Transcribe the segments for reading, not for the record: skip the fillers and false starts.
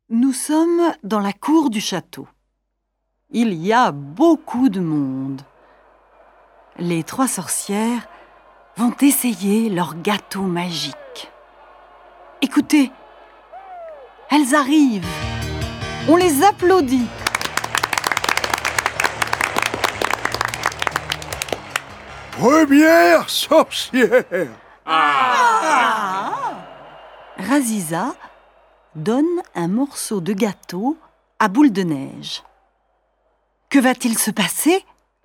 Nous sommes dans la cour du château. Il y a beaucoup de monde. Les 3 sorcières vont essayer leur gâteau magique. Écoutez, elles arrivent. On les applaudit. Première sorcière. Raziza donne un morceau de gâteau à Boule de Neige. Que va-t-il se passer?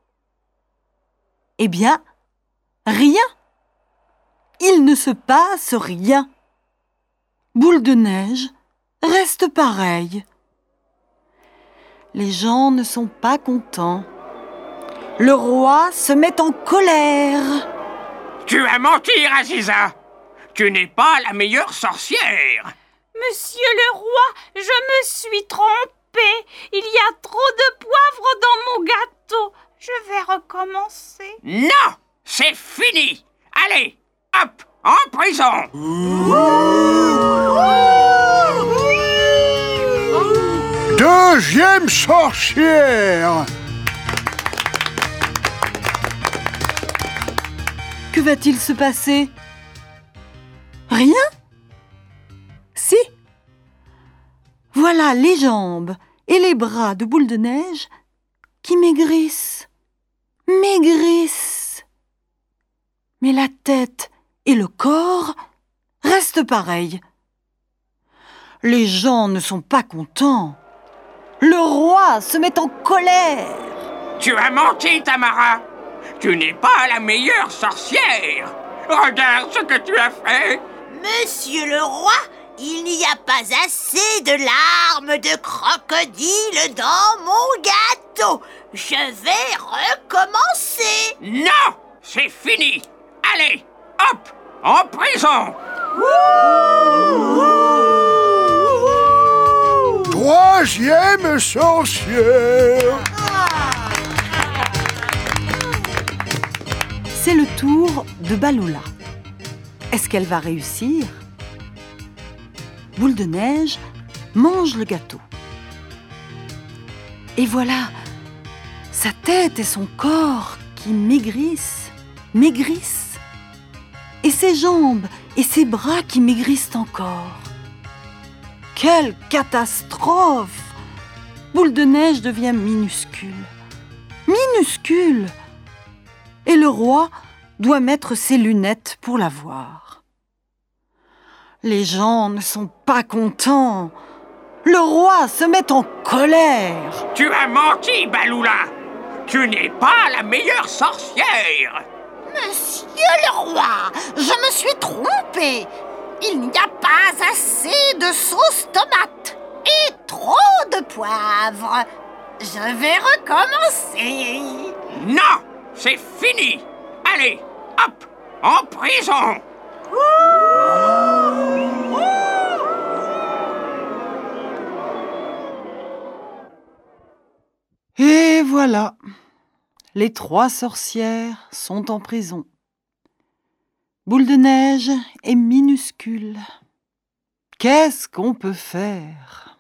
Eh bien, rien. Il ne se passe rien. Boule de Neige reste pareille. Les gens ne sont pas contents. Le roi se met en colère. Tu as menti, Raziza. Tu n'es pas la meilleure sorcière. Monsieur le roi, je me suis trompée. Il y a trop de poivre dans mon gâteau. Je vais recommencer. Non, c'est fini. Allez, hop, en prison. Deuxième sorcière. Que va-t-il se passer? Rien? Si. Voilà les jambes et les bras de Boule de Neige qui maigrissent. Maigrissent. Mais la tête et le corps restent pareils. Les gens ne sont pas contents. Le roi se met en colère. Tu as menti, Tamara. Tu n'es pas la meilleure sorcière. Regarde ce que tu as fait. Monsieur le roi, il n'y a pas assez de larmes de crocodile dans mon gâteau. Je vais recommencer. Non, c'est fini. Allez, hop, en prison. Troisième sorcière. C'est le tour de Baloula. Est-ce qu'elle va réussir? Boule de Neige mange le gâteau. Et voilà, sa tête et son corps qui maigrissent. Et ses jambes et ses bras qui maigrissent encore. Quelle catastrophe! Boule de Neige devient minuscule. Minuscule! Et le roi doit mettre ses lunettes pour la voir. Les gens ne sont pas contents. Le roi se met en colère. Tu as menti, Baloula. Tu n'es pas la meilleure sorcière. Monsieur le roi, je me suis trompée. Il n'y a pas assez de sauce tomate et trop de poivre. Je vais recommencer. Non, c'est fini. Allez, hop, en prison. Et voilà, les 3 sorcières sont en prison. Boule de Neige est minuscule. Qu'est-ce qu'on peut faire?